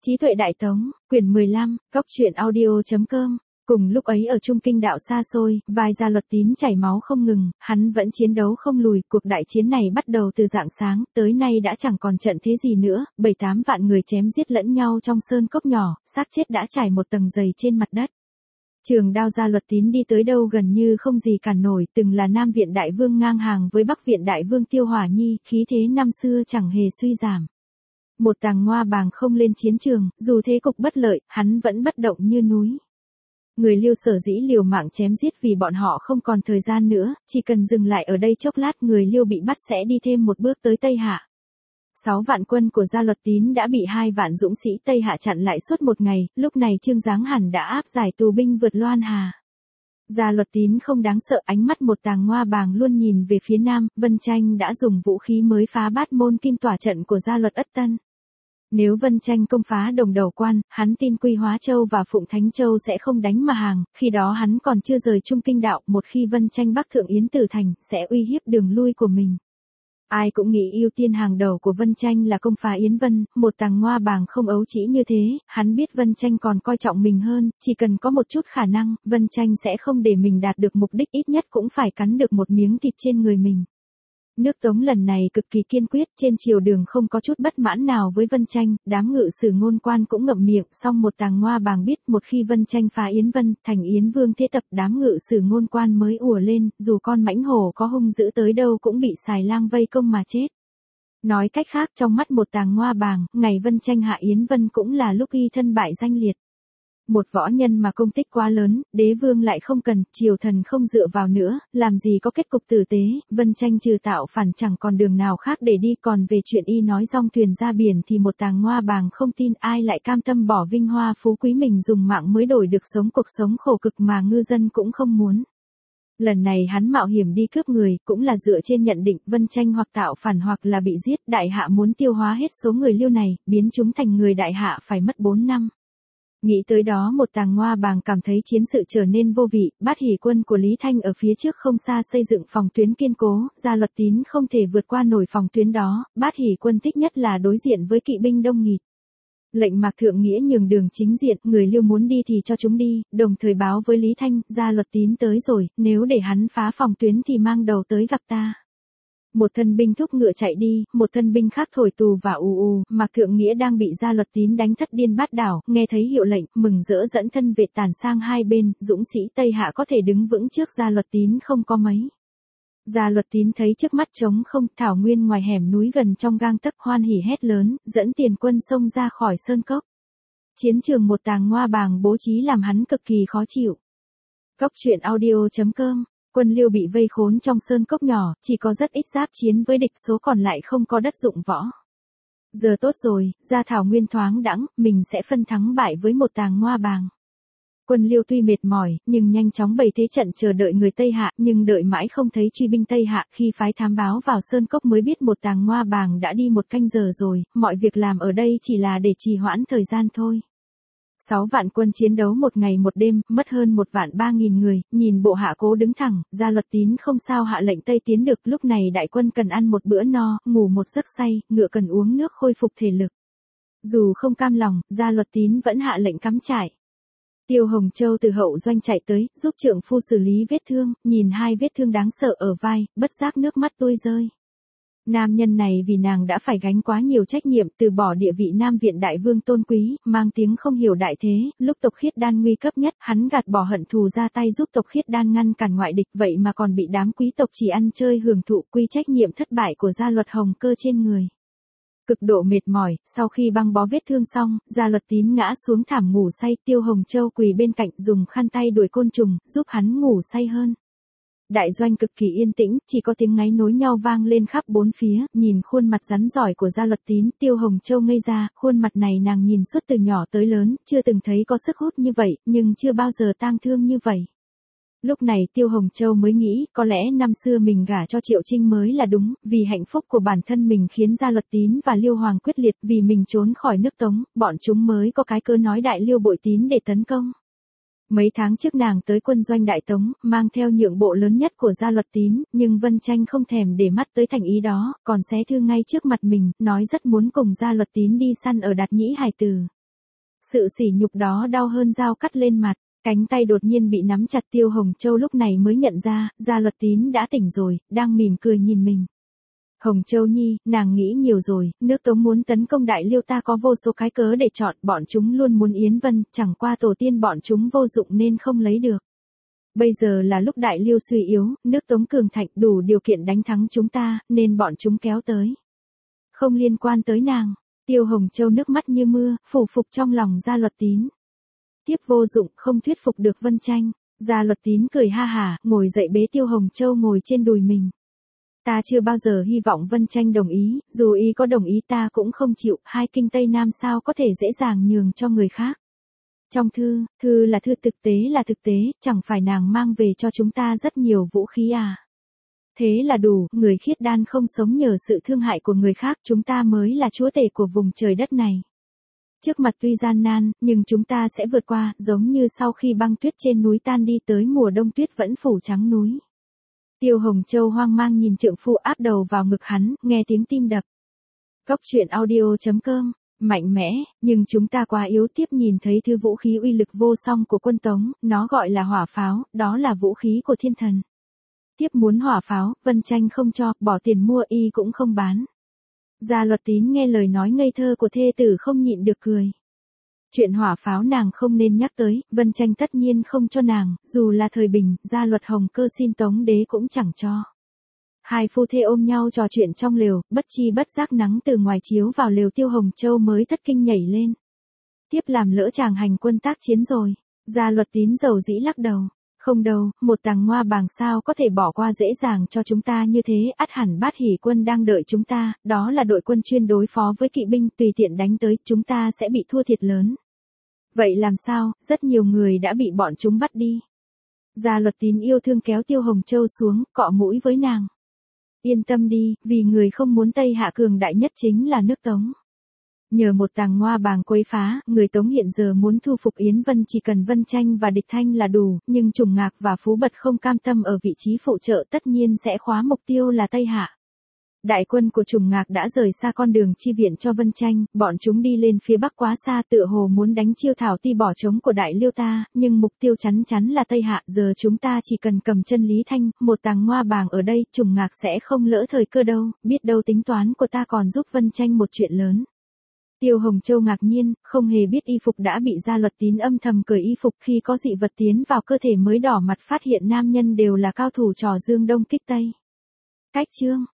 Trí tuệ Đại Tống, quyển 15, góc truyện audio.com. Cùng lúc ấy ở Trung Kinh đạo xa xôi, vai Gia Luật Tín chảy máu không ngừng, hắn vẫn chiến đấu không lùi, cuộc đại chiến này bắt đầu từ rạng sáng, tới nay đã chẳng còn trận thế gì nữa, 7-8 vạn người chém giết lẫn nhau trong sơn cốc nhỏ, xác chết đã trải một tầng dày trên mặt đất. Trường đao Gia Luật Tín đi tới đâu gần như không gì cản nổi, từng là Nam Viện Đại Vương ngang hàng với Bắc Viện Đại Vương Tiêu Hỏa Nhi, khí thế năm xưa chẳng hề suy giảm. Một Tàng Ngoa Bàng không lên chiến trường, dù thế cục bất lợi, hắn vẫn bất động như núi. Người Liêu sở dĩ liều mạng chém giết vì bọn họ không còn thời gian nữa, chỉ cần dừng lại ở đây chốc lát người Liêu bị bắt sẽ đi thêm một bước tới Tây Hạ. 6 vạn quân của Gia Luật Tín đã bị 2 vạn dũng sĩ Tây Hạ chặn lại suốt một ngày, lúc này Trương Giáng hẳn đã áp giải tù binh vượt Loan Hà. Gia Luật Tín không đáng sợ, ánh mắt một Tàng Ngoa Bàng luôn nhìn về phía nam, Vân Tranh đã dùng vũ khí mới phá Bát Môn Kim tỏa trận của Gia Luật Ất Tân. Nếu Vân Tranh công phá Đồng Đầu Quan, hắn tin Quy Hóa Châu và Phụng Thánh Châu sẽ không đánh mà hàng, khi đó hắn còn chưa rời Trung Kinh đạo, một khi Vân Tranh bắc thượng Yến Tử Thành, sẽ uy hiếp đường lui của mình. Ai cũng nghĩ ưu tiên hàng đầu của Vân Tranh là công phá Yến Vân, một Tàng Ngoa Bàng không ấu trĩ như thế, hắn biết Vân Tranh còn coi trọng mình hơn, chỉ cần có một chút khả năng, Vân Tranh sẽ không để mình đạt được mục đích, ít nhất cũng phải cắn được một miếng thịt trên người mình. Nước Tống lần này cực kỳ kiên quyết, trên triều đường không có chút bất mãn nào với Vân Tranh, đám ngự sử ngôn quan cũng ngậm miệng, song một Tàng Ngoa Bàng biết một khi Vân Tranh phá Yến Vân, thành Yến Vương thế tập, đám ngự sử ngôn quan mới ùa lên, dù con mãnh hổ có hung dữ tới đâu cũng bị xài lang vây công mà chết. Nói cách khác, trong mắt một Tàng Ngoa Bàng, ngày Vân Tranh hạ Yến Vân cũng là lúc y thân bại danh liệt. Một võ nhân mà công tích quá lớn, đế vương lại không cần, triều thần không dựa vào nữa, làm gì có kết cục tử tế, Vân Tranh trừ tạo phản chẳng còn đường nào khác để đi, còn về chuyện y nói dong thuyền ra biển thì một Tàng Ngoa Bàng không tin, ai lại cam tâm bỏ vinh hoa phú quý mình dùng mạng mới đổi được sống cuộc sống khổ cực mà ngư dân cũng không muốn. Lần này hắn mạo hiểm đi cướp người, cũng là dựa trên nhận định Vân Tranh hoặc tạo phản hoặc là bị giết, đại hạ muốn tiêu hóa hết số người Liêu này, biến chúng thành người đại hạ phải mất 4 năm. Nghĩ tới đó một Tàng Ngoa Bàng cảm thấy chiến sự trở nên vô vị, Bát Hỷ quân của Lý Thanh ở phía trước không xa xây dựng phòng tuyến kiên cố, Gia Luật Tín không thể vượt qua nổi phòng tuyến đó, Bát Hỷ quân thích nhất là đối diện với kỵ binh đông nghịt. Lệnh Mạc Thượng Nghĩa nhường đường chính diện, người Liêu muốn đi thì cho chúng đi, đồng thời báo với Lý Thanh, Gia Luật Tín tới rồi, nếu để hắn phá phòng tuyến thì mang đầu tới gặp ta. Một thân binh thúc ngựa chạy đi, một thân binh khác thổi tù và ù, Mạc Thượng Nghĩa đang bị Gia Luật Tín đánh thất điên bát đảo, nghe thấy hiệu lệnh, mừng rỡ dẫn thân vệ tản sang hai bên, dũng sĩ Tây Hạ có thể đứng vững trước Gia Luật Tín không có mấy. Gia Luật Tín thấy trước mắt trống không, thảo nguyên ngoài hẻm núi gần trong gang tấc, hoan hỉ hét lớn, dẫn tiền quân xông ra khỏi sơn cốc. Chiến trường một Tàng Ngoa Bàng bố trí làm hắn cực kỳ khó chịu. Góc truyện audio.com. Quân Liêu bị vây khốn trong sơn cốc nhỏ, chỉ có rất ít giáp chiến với địch, số còn lại không có đất dụng võ. Giờ tốt rồi, ra thảo nguyên thoáng đãng, mình sẽ phân thắng bại với một Tàng Ngoa Bàng. Quân Liêu tuy mệt mỏi, nhưng nhanh chóng bày thế trận chờ đợi người Tây Hạ, nhưng đợi mãi không thấy truy binh Tây Hạ, khi phái thám báo vào sơn cốc mới biết một Tàng Ngoa Bàng đã đi 1 canh giờ rồi, mọi việc làm ở đây chỉ là để trì hoãn thời gian thôi. 6 vạn quân chiến đấu 1 ngày 1 đêm, mất hơn 1 vạn 3.000 người, nhìn bộ hạ cố đứng thẳng, Gia Luật Tín không sao hạ lệnh Tây tiến được, lúc này đại quân cần ăn một bữa no, ngủ một giấc say, ngựa cần uống nước khôi phục thể lực. Dù không cam lòng, Gia Luật Tín vẫn hạ lệnh cắm trại. Tiêu Hồng Châu từ hậu doanh chạy tới, giúp trượng phu xử lý vết thương, nhìn 2 vết thương đáng sợ ở vai, bất giác nước mắt tuôn rơi. Nam nhân này vì nàng đã phải gánh quá nhiều trách nhiệm, từ bỏ địa vị Nam Viện Đại Vương tôn quý, mang tiếng không hiểu đại thế, lúc tộc Khiết Đan nguy cấp nhất, hắn gạt bỏ hận thù ra tay giúp tộc Khiết Đan ngăn cản ngoại địch, vậy mà còn bị đám quý tộc chỉ ăn chơi hưởng thụ, quy trách nhiệm thất bại của Gia Luật Hồng Cơ trên người. Cực độ mệt mỏi, sau khi băng bó vết thương xong, Gia Luật Tín ngã xuống thảm ngủ say, Tiêu Hồng Châu quỳ bên cạnh dùng khăn tay đuổi côn trùng, giúp hắn ngủ say hơn. Đại doanh cực kỳ yên tĩnh, chỉ có tiếng ngáy nối nhau vang lên khắp bốn phía, nhìn khuôn mặt rắn giỏi của Gia Luật Tín, Tiêu Hồng Châu ngây ra, khuôn mặt này nàng nhìn suốt từ nhỏ tới lớn, chưa từng thấy có sức hút như vậy, nhưng chưa bao giờ tang thương như vậy. Lúc này Tiêu Hồng Châu mới nghĩ, có lẽ năm xưa mình gả cho Triệu Trinh mới là đúng, vì hạnh phúc của bản thân mình khiến Gia Luật Tín và Liêu Hoàng quyết liệt, vì mình trốn khỏi nước Tống, bọn chúng mới có cái cớ nói Đại Liêu bội tín để tấn công. Mấy tháng trước nàng tới quân doanh Đại Tống, mang theo nhượng bộ lớn nhất của Gia Luật Tín, nhưng Vân Tranh không thèm để mắt tới thành ý đó, còn xé thư ngay trước mặt mình, nói rất muốn cùng Gia Luật Tín đi săn ở Đạt Nhĩ Hải Tử. Sự sỉ nhục đó đau hơn dao cắt lên mặt, cánh tay đột nhiên bị nắm chặt. Tiêu Hồng Châu lúc này mới nhận ra, Gia Luật Tín đã tỉnh rồi, đang mỉm cười nhìn mình. Hồng Châu Nhi, nàng nghĩ nhiều rồi, nước Tống muốn tấn công Đại Liêu ta có vô số cái cớ để chọn, bọn chúng luôn muốn Yến Vân, chẳng qua tổ tiên bọn chúng vô dụng nên không lấy được. Bây giờ là lúc Đại Liêu suy yếu, nước Tống cường thịnh đủ điều kiện đánh thắng chúng ta, nên bọn chúng kéo tới. Không liên quan tới nàng. Tiêu Hồng Châu nước mắt như mưa, phủ phục trong lòng Gia Luật Tín. Tiếp vô dụng, không thuyết phục được Vân Tranh. Gia Luật Tín cười ha hả, ngồi dậy bế Tiêu Hồng Châu ngồi trên đùi mình. Ta chưa bao giờ hy vọng Vân Tranh đồng ý, dù y có đồng ý ta cũng không chịu, hai kinh Tây Nam sao có thể dễ dàng nhường cho người khác. Trong thư là thư, thực tế là thực tế, chẳng phải nàng mang về cho chúng ta rất nhiều vũ khí à. Thế là đủ, người khiết đan không sống nhờ sự thương hại của người khác, chúng ta mới là chúa tể của vùng trời đất này. Trước mặt tuy gian nan, nhưng chúng ta sẽ vượt qua, giống như sau khi băng tuyết trên núi tan đi tới mùa đông tuyết vẫn phủ trắng núi. Tiêu Hồng Châu hoang mang nhìn trượng phu áp đầu vào ngực hắn, nghe tiếng tim đập. Góc truyện audio.com, mạnh mẽ, nhưng chúng ta quá yếu. Tiếp nhìn thấy thứ vũ khí uy lực vô song của quân Tống, nó gọi là hỏa pháo, đó là vũ khí của thiên thần. Tiếp muốn hỏa pháo, Vân Tranh không cho, bỏ tiền mua y cũng không bán. Gia Luật Tín nghe lời nói ngây thơ của thê tử không nhịn được cười. Chuyện hỏa pháo nàng không nên nhắc tới, Vân Tranh tất nhiên không cho nàng, dù là thời bình, Gia Luật Hồng Cơ xin Tống đế cũng chẳng cho. Hai phu thê ôm nhau trò chuyện trong lều, bất chi bất giác nắng từ ngoài chiếu vào lều. Tiêu Hồng Châu mới thất kinh nhảy lên. Tiếp làm lỡ chàng hành quân tác chiến rồi. Gia Luật Tín dầu dĩ lắc đầu. Không đâu, một tàng ngoa bàng sao có thể bỏ qua dễ dàng cho chúng ta như thế, ắt hẳn Bát Hỷ quân đang đợi chúng ta, đó là đội quân chuyên đối phó với kỵ binh, tùy tiện đánh tới, chúng ta sẽ bị thua thiệt lớn. Vậy làm sao, rất nhiều người đã bị bọn chúng bắt đi. Gia Luật Tín yêu thương kéo Tiêu Hồng Châu xuống, cọ mũi với nàng. Yên tâm đi, vì người không muốn Tây Hạ cường đại nhất chính là nước Tống. Nhờ một tàng ngoa bàng quấy phá, người Tống hiện giờ muốn thu phục Yến Vân chỉ cần Vân Tranh và Địch Thanh là đủ, nhưng Trùng Ngạc và Phú Bật không cam tâm ở vị trí phụ trợ, tất nhiên sẽ khóa mục tiêu là Tây Hạ. Đại quân của Trùng Ngạc đã rời xa con đường chi viện cho Vân Tranh, bọn chúng đi lên phía bắc quá xa, tựa hồ muốn đánh chiêu thảo ti bỏ trống của Đại Liêu ta, nhưng mục tiêu chắn chắn là Tây Hạ. Giờ chúng ta chỉ cần cầm chân Lý Thanh, một tàng ngoa bàng ở đây, Trùng Ngạc sẽ không lỡ thời cơ đâu, biết đâu tính toán của ta còn giúp Vân Tranh một chuyện lớn. Tiêu Hồng Châu ngạc nhiên, không hề biết y phục đã bị Gia Luật Tín âm thầm cởi y phục. Khi có dị vật tiến vào cơ thể mới đỏ mặt phát hiện nam nhân đều là cao thủ trò dương đông kích tây. Cách chương